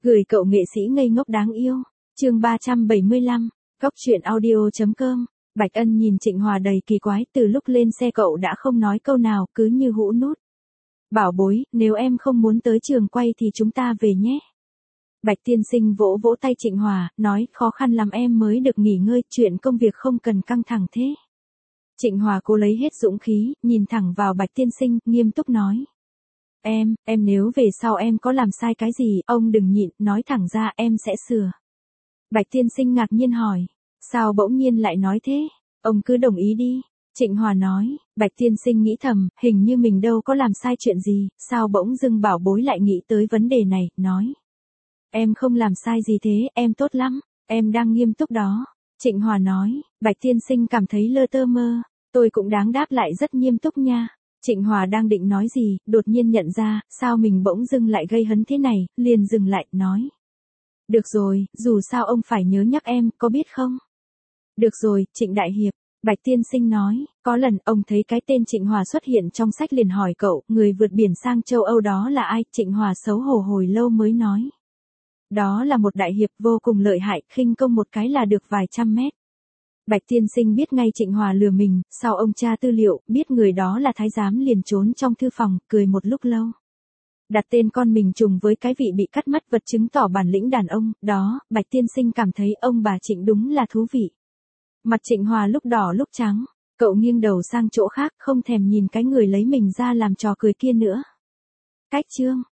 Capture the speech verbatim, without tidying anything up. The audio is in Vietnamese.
Gửi cậu nghệ sĩ ngây ngốc đáng yêu. Chương ba trăm bảy mươi lăm, Cóc truyện audio chấm com. Bạch Ân nhìn Trịnh Hòa đầy kỳ quái, từ lúc lên xe cậu đã không nói câu nào, cứ như hũ nút. Bảo bối, nếu em không muốn tới trường quay thì chúng ta về nhé. Bạch tiên sinh vỗ vỗ tay Trịnh Hòa, nói khó khăn lắm em mới được nghỉ ngơi, chuyện công việc không cần căng thẳng thế. Trịnh Hòa cố lấy hết dũng khí, nhìn thẳng vào Bạch tiên sinh, nghiêm túc nói. Em, em nếu về sau em có làm sai cái gì, ông đừng nhịn, nói thẳng ra em sẽ sửa. Bạch tiên sinh ngạc nhiên hỏi, sao bỗng nhiên lại nói thế, ông cứ đồng ý đi. Trịnh Hòa nói, Bạch tiên sinh nghĩ thầm, hình như mình đâu có làm sai chuyện gì, sao bỗng dưng bảo bối lại nghĩ tới vấn đề này, nói. Em không làm sai gì thế, em tốt lắm, em đang nghiêm túc đó. Trịnh Hòa nói, Bạch tiên sinh cảm thấy lơ tơ mơ, tôi cũng đáng đáp lại rất nghiêm túc nha. Trịnh Hòa đang định nói gì, đột nhiên nhận ra, sao mình bỗng dưng lại gây hấn thế này, liền dừng lại, nói. Được rồi, dù sao ông phải nhớ nhắc em, có biết không? Được rồi, Trịnh Đại Hiệp, Bạch tiên sinh nói, có lần ông thấy cái tên Trịnh Hòa xuất hiện trong sách liền hỏi cậu, người vượt biển sang châu Âu đó là ai? Trịnh Hòa xấu hổ hồi lâu mới nói. Đó là một đại hiệp vô cùng lợi hại, khinh công một cái là được vài trăm mét. Bạch tiên sinh biết ngay Trịnh Hòa lừa mình, sau ông tra tư liệu, biết người đó là thái giám liền trốn trong thư phòng, cười một lúc lâu. Đặt tên con mình trùng với cái vị bị cắt mất vật chứng tỏ bản lĩnh đàn ông, đó, Bạch tiên sinh cảm thấy ông bà Trịnh đúng là thú vị. Mặt Trịnh Hòa lúc đỏ lúc trắng, cậu nghiêng đầu sang chỗ khác, không thèm nhìn cái người lấy mình ra làm trò cười kia nữa. Cách chương